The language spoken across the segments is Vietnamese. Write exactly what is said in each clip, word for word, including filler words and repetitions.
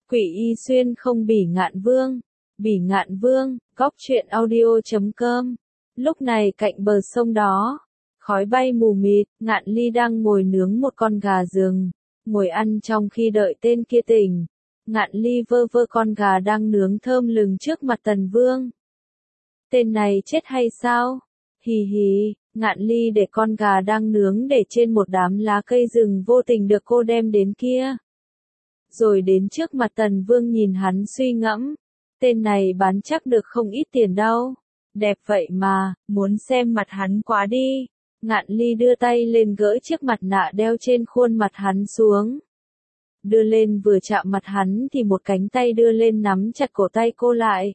Quỷ Y Xuyên không bỉ ngạn vương. Bỉ ngạn vương, góc truyện audio chấm com. Lúc này cạnh bờ sông đó, khói bay mù mịt, Ngạn Ly đang ngồi nướng một con gà rừng, ngồi ăn trong khi đợi tên kia tỉnh. Ngạn Ly vơ vơ con gà đang nướng thơm lừng trước mặt Tần Vương. Tên này chết hay sao? Hì hì, Ngạn Ly để con gà đang nướng để trên một đám lá cây rừng vô tình được cô đem đến kia. Rồi đến trước mặt Tần Vương nhìn hắn suy ngẫm. Tên này bán chắc được không ít tiền đâu. Đẹp vậy mà, muốn xem mặt hắn quá đi. Ngạn Ly đưa tay lên gỡ chiếc mặt nạ đeo trên khuôn mặt hắn xuống. Đưa lên vừa chạm mặt hắn thì một cánh tay đưa lên nắm chặt cổ tay cô lại.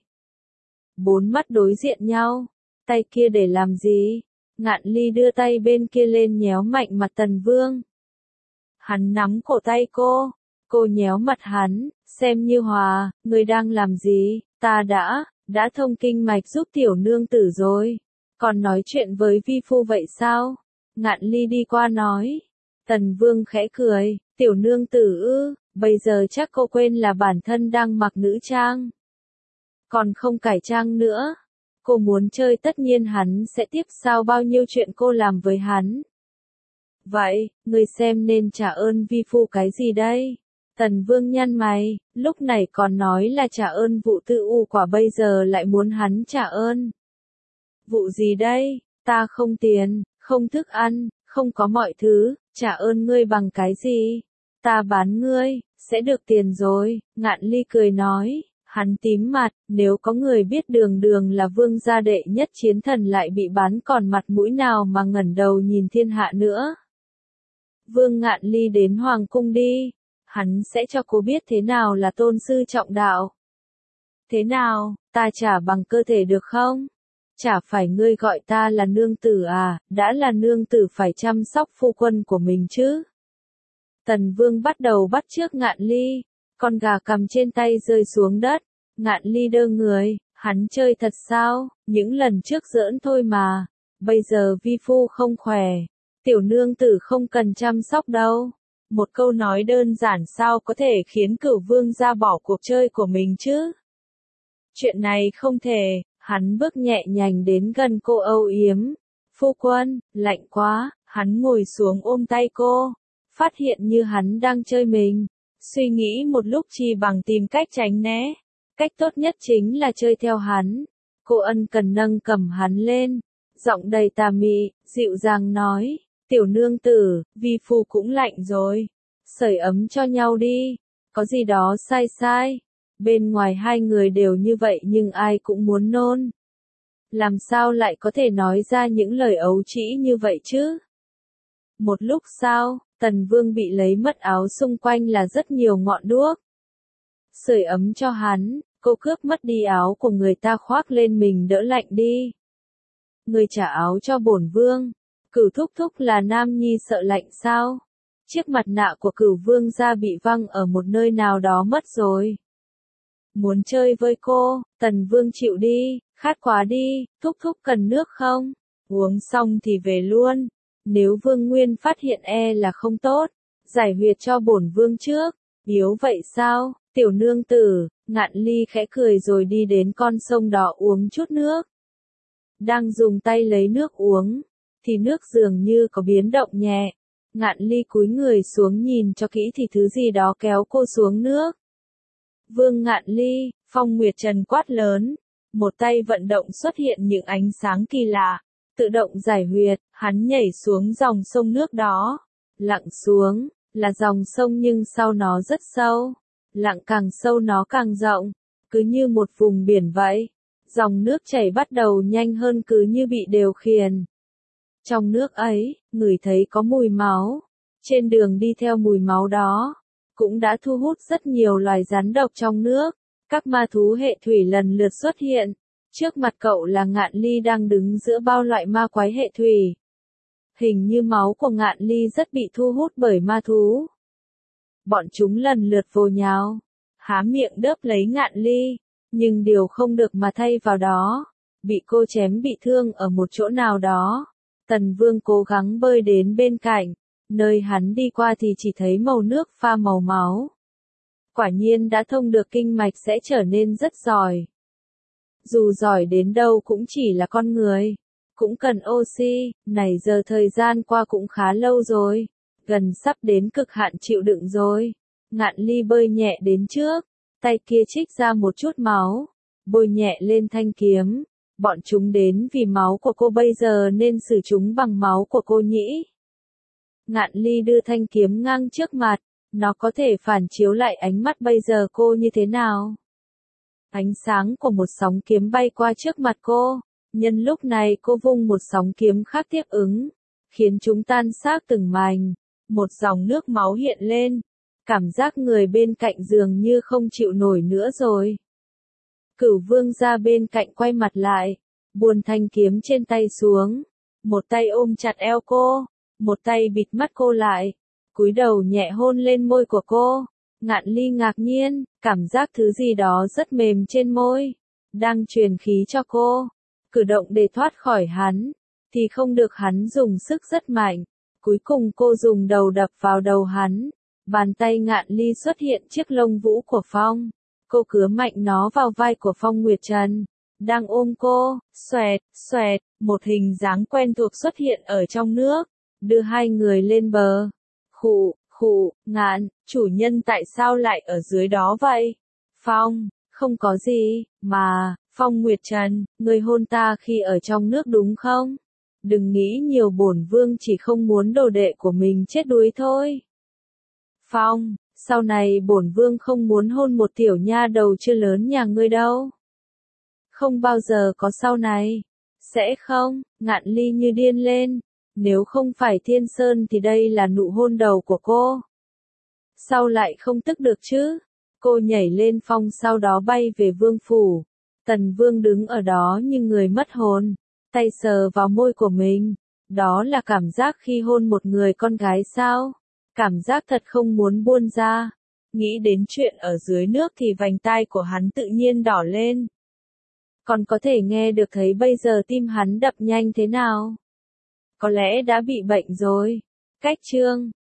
Bốn mắt đối diện nhau. Tay kia để làm gì? Ngạn Ly đưa tay bên kia lên nhéo mạnh mặt Tần Vương. Hắn nắm cổ tay cô. Cô nhéo mặt hắn, xem như hòa, người đang làm gì? Ta đã, đã thông kinh mạch giúp tiểu nương tử rồi. Còn nói chuyện với vi phu vậy sao? Ngạn Ly đi qua nói. Tần Vương khẽ cười, tiểu nương tử ư, bây giờ chắc cô quên là bản thân đang mặc nữ trang. Còn không cải trang nữa. Cô muốn chơi tất nhiên hắn sẽ tiếp sau bao nhiêu chuyện cô làm với hắn. Vậy, người xem nên trả ơn vi phu cái gì đây? Tần Vương nhăn mày, lúc này còn nói là trả ơn vụ tư u quả bây giờ lại muốn hắn trả ơn. Vụ gì đây? Ta không tiền, không thức ăn, không có mọi thứ, trả ơn ngươi bằng cái gì? Ta bán ngươi, sẽ được tiền rồi, Ngạn Ly cười nói. Hắn tím mặt, nếu có người biết đường đường là vương gia đệ nhất chiến thần lại bị bán còn mặt mũi nào mà ngẩng đầu nhìn thiên hạ nữa. Vương Ngạn Ly đến hoàng cung đi. Hắn sẽ cho cô biết thế nào là tôn sư trọng đạo. Thế nào, ta trả bằng cơ thể được không? Chả phải ngươi gọi ta là nương tử à, đã là nương tử phải chăm sóc phu quân của mình chứ. Tần Vương bắt đầu bắt chước Ngạn Ly, con gà cầm trên tay rơi xuống đất. Ngạn Ly đơ người, hắn chơi thật sao, những lần trước giỡn thôi mà, bây giờ vi phu không khỏe, tiểu nương tử không cần chăm sóc đâu. Một câu nói đơn giản sao có thể khiến cửu vương ra bỏ cuộc chơi của mình chứ? Chuyện này không thể, hắn bước nhẹ nhàng đến gần cô âu yếm. Phu quân, lạnh quá, hắn ngồi xuống ôm tay cô, phát hiện như hắn đang chơi mình. Suy nghĩ một lúc chi bằng tìm cách tránh né. Cách tốt nhất chính là chơi theo hắn. Cô ân cần nâng cầm hắn lên, giọng đầy tà mị, dịu dàng nói. Tiểu nương tử, vi phu cũng lạnh rồi. Sưởi ấm cho nhau đi. Có gì đó sai sai. Bên ngoài hai người đều như vậy nhưng ai cũng muốn nôn. Làm sao lại có thể nói ra những lời ấu trĩ như vậy chứ? Một lúc sau, Tần Vương bị lấy mất áo xung quanh là rất nhiều ngọn đuốc. Sưởi ấm cho hắn, cô cướp mất đi áo của người ta khoác lên mình đỡ lạnh đi. Người trả áo cho bổn vương. Cửu thúc thúc là nam nhi sợ lạnh sao? Chiếc mặt nạ của cửu vương gia bị văng ở một nơi nào đó mất rồi. Muốn chơi với cô, Tần Vương chịu đi, khát quá đi, thúc thúc cần nước không? Uống xong thì về luôn. Nếu Vương Nguyên phát hiện e là không tốt, giải huyệt cho bổn vương trước. Yếu vậy sao, tiểu nương tử? Ngạn Ly khẽ cười rồi đi đến con sông đỏ uống chút nước. Đang dùng tay lấy nước uống, thì nước dường như có biến động nhẹ. Ngạn Ly cúi người xuống nhìn cho kỹ thì thứ gì đó kéo cô xuống nước. Vương Ngạn Ly, Phong Nguyệt Trần quát lớn. Một tay vận động xuất hiện những ánh sáng kỳ lạ. Tự động giải huyệt, hắn nhảy xuống dòng sông nước đó. Lặn xuống, là dòng sông nhưng sau nó rất sâu. Lặn càng sâu nó càng rộng, cứ như một vùng biển vậy. Dòng nước chảy bắt đầu nhanh hơn cứ như bị điều khiển. Trong nước ấy, ngửi thấy có mùi máu. Trên đường đi theo mùi máu đó, cũng đã thu hút rất nhiều loài rắn độc trong nước. Các ma thú hệ thủy lần lượt xuất hiện. Trước mặt cậu là Ngạn Ly đang đứng giữa bao loại ma quái hệ thủy. Hình như máu của Ngạn Ly rất bị thu hút bởi ma thú. Bọn chúng lần lượt vồ nhào, há miệng đớp lấy Ngạn Ly, nhưng điều không được mà thay vào đó, bị cô chém bị thương ở một chỗ nào đó. Tần Vương cố gắng bơi đến bên cạnh, nơi hắn đi qua thì chỉ thấy màu nước pha màu máu. Quả nhiên đã thông được kinh mạch sẽ trở nên rất giỏi. Dù giỏi đến đâu cũng chỉ là con người. Cũng cần oxy, này giờ thời gian qua cũng khá lâu rồi. Gần sắp đến cực hạn chịu đựng rồi. Ngạn Ly bơi nhẹ đến trước. Tay kia trích ra một chút máu. Bôi nhẹ lên thanh kiếm. Bọn chúng đến vì máu của cô bây giờ nên xử chúng bằng máu của cô nhỉ. Ngạn Ly đưa thanh kiếm ngang trước mặt. Nó có thể phản chiếu lại ánh mắt bây giờ cô như thế nào. Ánh sáng của một sóng kiếm bay qua trước mặt cô. Nhân lúc này cô vung một sóng kiếm khác tiếp ứng. Khiến chúng tan xác từng mảnh. Một dòng nước máu hiện lên. Cảm giác người bên cạnh dường như không chịu nổi nữa rồi. Cửu vương ra bên cạnh quay mặt lại. Buồn thanh kiếm trên tay xuống. Một tay ôm chặt eo cô. Một tay bịt mắt cô lại. Cúi đầu nhẹ hôn lên môi của cô. Ngạn Ly ngạc nhiên, cảm giác thứ gì đó rất mềm trên môi. Đang truyền khí cho cô. Cử động để thoát khỏi hắn. Thì không được, hắn dùng sức rất mạnh. Cuối cùng cô dùng đầu đập vào đầu hắn. Bàn tay Ngạn Ly xuất hiện chiếc lông vũ của Phong. Cô cứa mạnh nó vào vai của Phong Nguyệt Trần. Đang ôm cô, xoẹt, xoẹt, một hình dáng quen thuộc xuất hiện ở trong nước. Đưa hai người lên bờ. Khụ, khụ, Ngạn, chủ nhân tại sao lại ở dưới đó vậy? Phong, không có gì, mà, Phong Nguyệt Trần, người hôn ta khi ở trong nước đúng không? Đừng nghĩ nhiều, bổn vương chỉ không muốn đồ đệ của mình chết đuối thôi. Phong, sau này bổn vương không muốn hôn một tiểu nha đầu chưa lớn nhà ngươi đâu. Không bao giờ có sau này. Sẽ không, Ngạn Ly như điên lên. Nếu không phải Thiên Sơn thì đây là nụ hôn đầu của cô. Sao lại không tức được chứ? Cô nhảy lên phong sau đó bay về vương phủ. Tần vương đứng ở đó như người mất hồn. Tay sờ vào môi của mình. Đó là cảm giác khi hôn một người con gái sao? Cảm giác thật không muốn buông ra. Nghĩ đến chuyện ở dưới nước thì vành tai của hắn tự nhiên đỏ lên. Còn có thể nghe được thấy bây giờ tim hắn đập nhanh thế nào. Có lẽ đã bị bệnh rồi. Cách chương